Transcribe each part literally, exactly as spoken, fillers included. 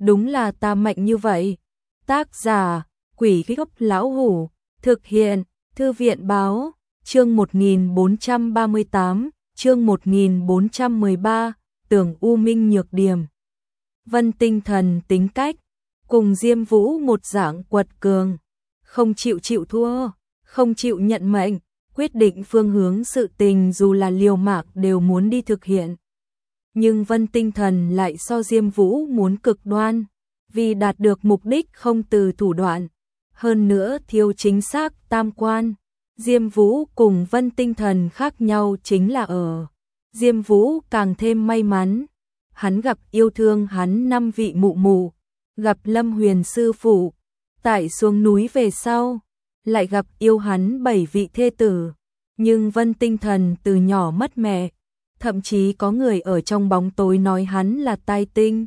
đúng là ta mạnh như vậy. Tác giả, Quỷ Gốc Lão Hủ, thực hiện, Thư viện Báo, chương một nghìn bốn trăm ba mươi tám, chương một nghìn bốn trăm mười ba, Tưởng U Minh nhược điểm. Vân Tinh Thần tính cách, cùng Diêm Vũ một dạng quật cường, không chịu chịu thua, không chịu nhận mệnh, quyết định phương hướng sự tình dù là liều mạng đều muốn đi thực hiện. Nhưng Vân Tinh Thần lại so Diêm Vũ muốn cực đoan, vì đạt được mục đích không từ thủ đoạn, hơn nữa thiếu chính xác tam quan. Diêm Vũ cùng Vân Tinh Thần khác nhau chính là ở Diêm Vũ càng thêm may mắn, hắn gặp yêu thương hắn năm vị mụ mụ, gặp Lâm Huyền sư phụ, tại xuống núi về sau, lại gặp yêu hắn bảy vị thê tử, nhưng Vân Tinh Thần từ nhỏ mất mẹ, thậm chí có người ở trong bóng tối nói hắn là tai tinh.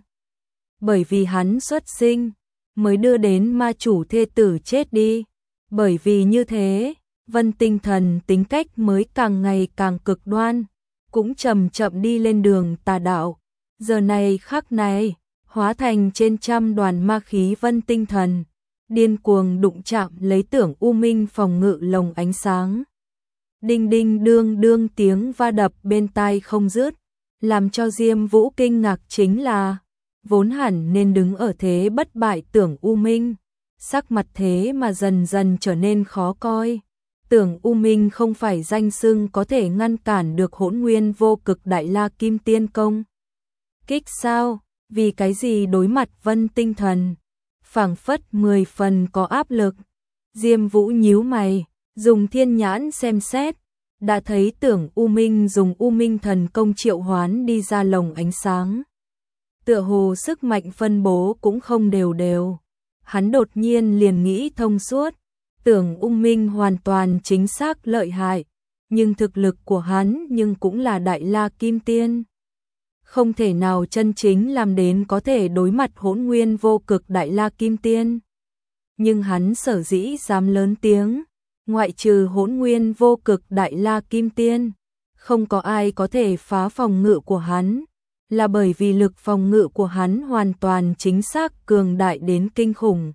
Bởi vì hắn xuất sinh, mới đưa đến ma chủ thê tử chết đi, bởi vì như thế, Vân Tinh Thần tính cách mới càng ngày càng cực đoan, cũng chậm chậm đi lên đường tà đạo. Giờ này khắc này, hóa thành trên trăm đoàn ma khí Vân Tinh Thần, điên cuồng đụng chạm lấy Tưởng U Minh phòng ngự lồng ánh sáng. Đinh đinh đương đương tiếng va đập bên tai không dứt, làm cho Diêm Vũ kinh ngạc chính là, vốn hẳn nên đứng ở thế bất bại Tưởng U Minh, sắc mặt thế mà dần dần trở nên khó coi. Tưởng U Minh không phải danh xưng có thể ngăn cản được Hỗn Nguyên Vô Cực Đại La Kim Tiên công kích sao? Vì cái gì đối mặt Vân Tinh Thần, phảng phất mười phần có áp lực. Diêm Vũ nhíu mày, dùng thiên nhãn xem xét, đã thấy Tưởng U Minh dùng U Minh thần công triệu hoán đi ra lồng ánh sáng. Tựa hồ sức mạnh phân bố cũng không đều đều. Hắn đột nhiên liền nghĩ thông suốt, Tưởng U Minh hoàn toàn chính xác lợi hại, nhưng thực lực của hắn nhưng cũng là Đại La Kim Tiên. Không thể nào chân chính làm đến có thể đối mặt Hỗn Nguyên Vô Cực Đại La Kim Tiên. Nhưng hắn sở dĩ dám lớn tiếng, ngoại trừ Hỗn Nguyên Vô Cực Đại La Kim Tiên, không có ai có thể phá phòng ngự của hắn, là bởi vì lực phòng ngự của hắn hoàn toàn chính xác cường đại đến kinh khủng.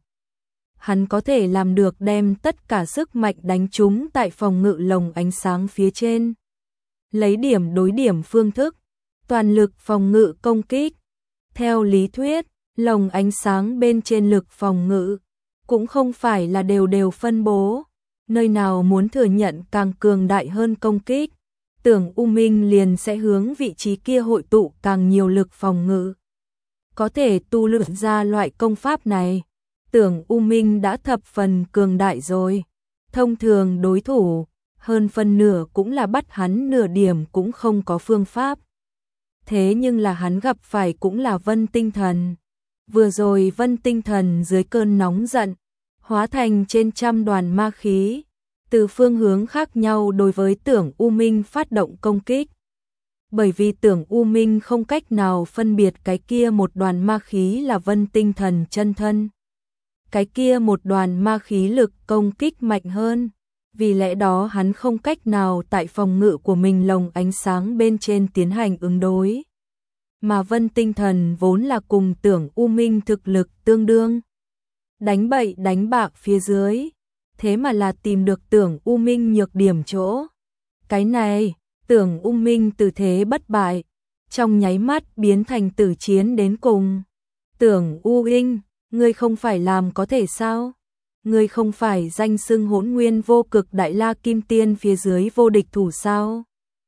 Hắn có thể làm được đem tất cả sức mạnh đánh trúng tại phòng ngự lồng ánh sáng phía trên. Lấy điểm đối điểm phương thức, toàn lực phòng ngự công kích. Theo lý thuyết, lồng ánh sáng bên trên lực phòng ngự cũng không phải là đều đều phân bố, nơi nào muốn thừa nhận càng cường đại hơn công kích, Tưởng U Minh liền sẽ hướng vị trí kia hội tụ càng nhiều lực phòng ngự. Có thể tu luyện ra loại công pháp này, Tưởng U Minh đã thập phần cường đại rồi. Thông thường đối thủ, hơn phân nửa cũng là bắt hắn nửa điểm cũng không có phương pháp. Thế nhưng là hắn gặp phải cũng là Vân Tinh Thần. Vừa rồi Vân Tinh Thần dưới cơn nóng giận, hóa thành trên trăm đoàn ma khí, từ phương hướng khác nhau đối với Tưởng U Minh phát động công kích. Bởi vì Tưởng U Minh không cách nào phân biệt cái kia một đoàn ma khí là Vân Tinh Thần chân thân. Cái kia một đoàn ma khí lực công kích mạnh hơn, vì lẽ đó hắn không cách nào tại phòng ngự của mình lồng ánh sáng bên trên tiến hành ứng đối. Mà Vân Tinh Thần vốn là cùng Tưởng U Minh thực lực tương đương. Đánh bậy đánh bạc phía dưới, thế mà là tìm được Tưởng U Minh nhược điểm chỗ. Cái này, Tưởng U Minh từ thế bất bại, trong nháy mắt biến thành tử chiến đến cùng. Tưởng U Minh, ngươi không phải làm có thể sao? Ngươi không phải danh xưng Hỗn Nguyên Vô Cực Đại La Kim Tiên phía dưới vô địch thủ sao?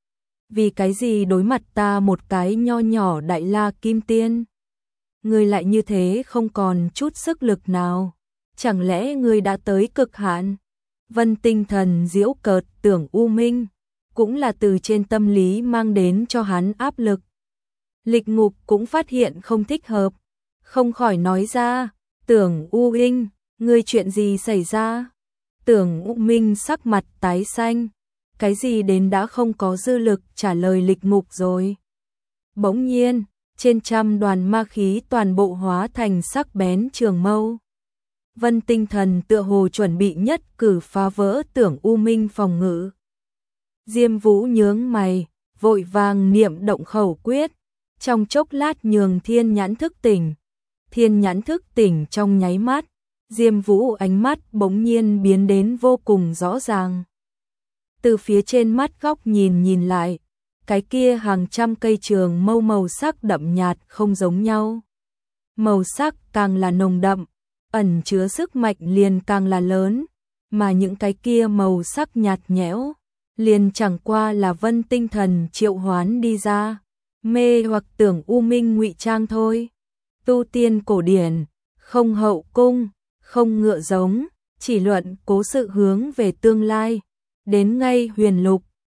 Vì cái gì đối mặt ta một cái nho nhỏ Đại La Kim Tiên? Ngươi lại như thế không còn chút sức lực nào. Chẳng lẽ ngươi đã tới cực hạn? Vân Tinh Thần giễu cợt Tưởng U Minh, cũng là từ trên tâm lý mang đến cho hắn áp lực. Lịch Ngục cũng phát hiện không thích hợp, không khỏi nói ra, Tưởng U Minh, ngươi chuyện gì xảy ra? Tưởng U Minh sắc mặt tái xanh, cái gì đến đã không có dư lực trả lời Lịch Ngục rồi. Bỗng nhiên, trên trăm đoàn ma khí toàn bộ hóa thành sắc bén trường mâu. Vân Tinh Thần tựa hồ chuẩn bị nhất cử phá vỡ Tưởng U Minh phòng ngự. Diêm Vũ nhướng mày, vội vàng niệm động khẩu quyết, trong chốc lát nhường thiên nhãn thức tỉnh. Thiên nhãn thức tỉnh trong nháy mắt, Diêm Vũ ánh mắt bỗng nhiên biến đến vô cùng rõ ràng. Từ phía trên mắt góc nhìn nhìn lại, cái kia hàng trăm cây trường mâu màu sắc đậm nhạt không giống nhau. Màu sắc càng là nồng đậm, ẩn chứa sức mạnh liền càng là lớn, mà những cái kia màu sắc nhạt nhẽo, liền chẳng qua là vân tinh thần triệu hoán đi ra, mê hoặc tưởng u minh ngụy trang thôi. Tu tiên cổ điển, không hậu cung, không ngựa giống, chỉ luận cố sự hướng về tương lai, đến ngay huyền lục,